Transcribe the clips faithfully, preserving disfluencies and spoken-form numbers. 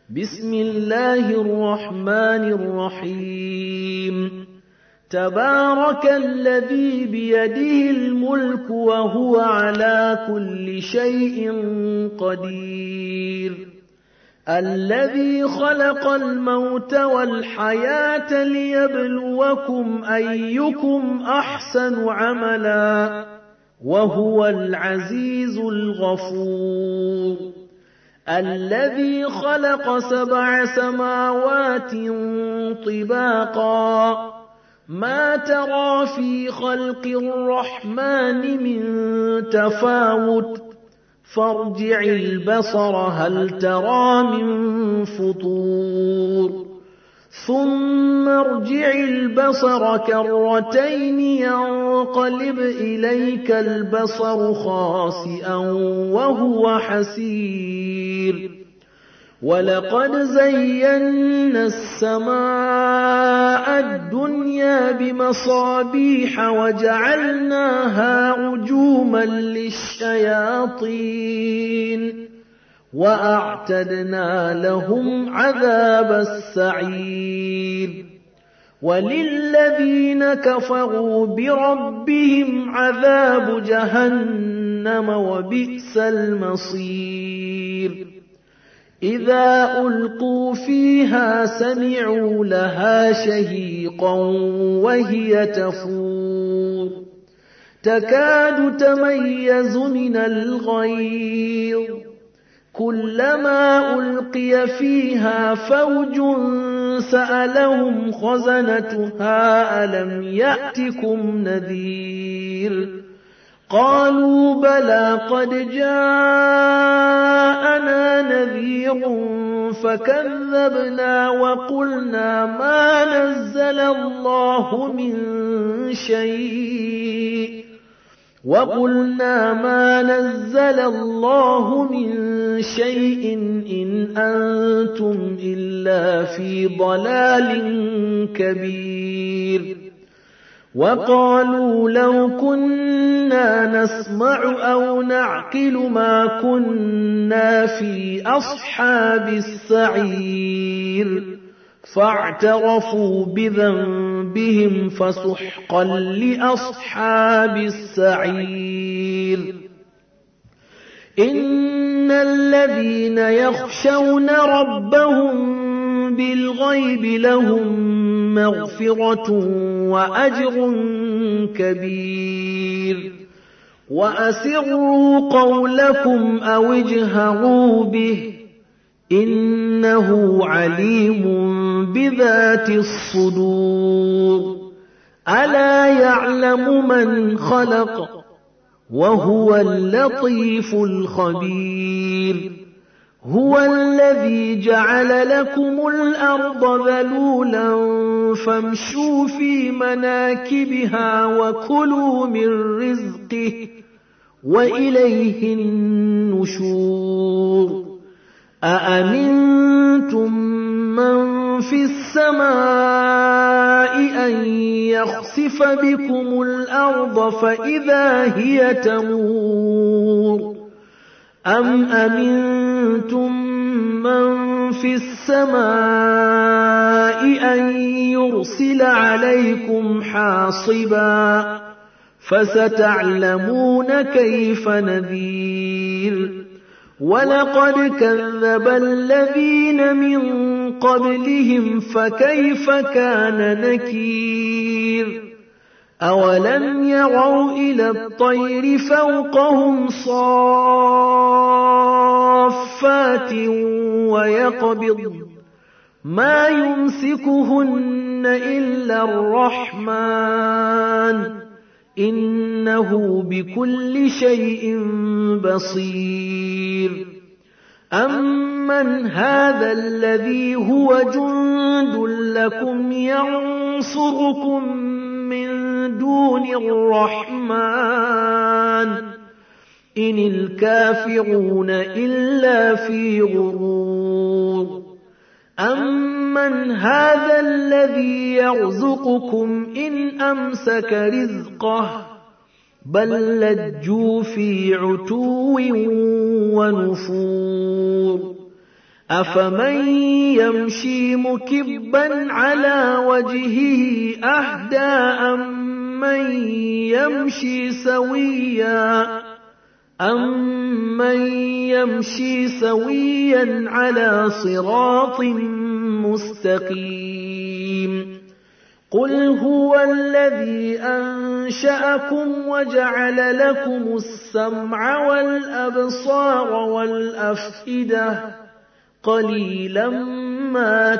بسم الله الرحمن الرحيم تبارك الذي بيده الملك وهو على كل شيء قدير الذي خلق الموت والحياة ليبلوكم أيكم أحسن عملا وهو العزيز الغفور الذي خلق سبع سماوات طباقا ما ترى في خلق الرحمن من تفاوت فارجع البصر هل ترى من فطور ثم ارجع البصر كرتين ينقلب إليك البصر خاسئا وهو حسير ولقد زينا السماء الدنيا بمصابيح وجعلناها رجوما للشياطين وأعتدنا لهم عذاب السعير وللذين كفروا بربهم عذاب جهنم وبئس المصير إذا ألقوا فيها سمعوا لها شهيقا وهي تفور تكاد تميز من الغيظ كلما ألقي فيها فوج سألهم خزنتها ألم يأتكم نذير قالوا بلى قد جاءنا نذير فكذبنا وقلنا ما نزل الله من شيء وقلنا ما نزل الله من شيء إن أنتم إلا في ضلال كبير وقالوا لو كنا نسمع أو نعقل ما كنا في أصحاب السعير فاعترفوا بذنبهم فسحقا لأصحاب السعير إن الذين يخشون ربهم بالغيب لهم مغفرة وأجر كبير وأسروا قولكم أو اجهروا به إنه عليم بذات الصدور ألا يعلم من خلق وهو اللطيف الخبير هو الذي جعل لكم الأرض ذلولا فامشوا في مناكبها وكلوا من رزقه وإليه النشور أأمنتم من في السماء أن يخسف بكم الأرض فإذا هي تمور أم أمنتم من في السماء أن يرسل عليكم حاصبا فستعلمون كيف نذير ولقد كذب الذين من قبلهم فكيف كان نكير أولم يروا إلى الطير فوقهم صافات ويقبض ما يمسكهن إلا الرحمن إنه بكل شيء بصير أمن هذا الذي هو جند لكم ينصركم من دون الرحمن إن الكافرون إلا في غرور أمن هذا الذي يرزقكم إن أمسك رزقه بل لجوا في عتو ونفور أفمن يمشي مكبا على وجهه أهدى أمن يمشي سويا أمن يمشي سويا على صراط مستقيم قل هو الذي أنشأكم وجعل لكم السمع والأبصار والأفئدة قليلا ما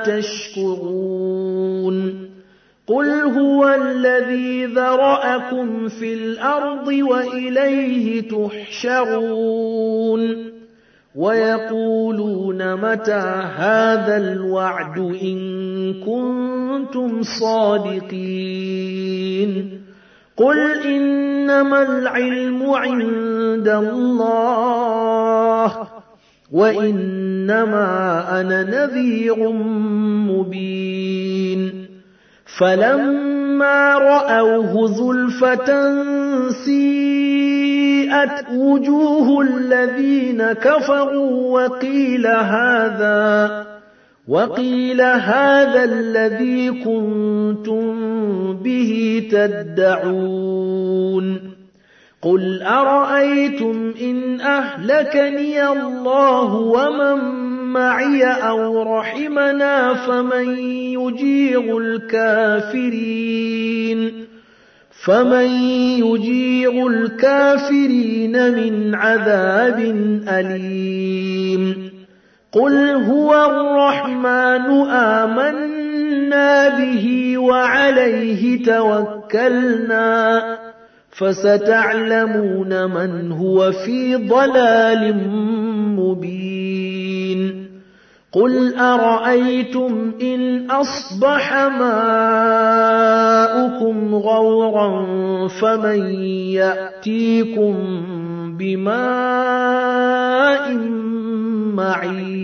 تشكرون قل هو الذي ذرأكم في الأرض وإليه تحشرون ويقولون متى هذا الوعد إن كنتم صادقين قل إنما العلم عند الله وإنما أنا نذير مبين فلما رأوه زلفة سيئت وجوه الذين كفروا وقيل هذا وقيل هذا الذي كنتم به تدعون قل أرأيتم إن أهلكني الله ومن معي أو رحمنا فمن يجير الكافرين فمن يجير الكافرين من عذاب أليم قل هو الرحمن آمنا به وعليه توكلنا فستعلمون من هو في ضلال مبين قل أرأيتم إن أصبح ماؤكم غورا فمن يأتيكم بماء معين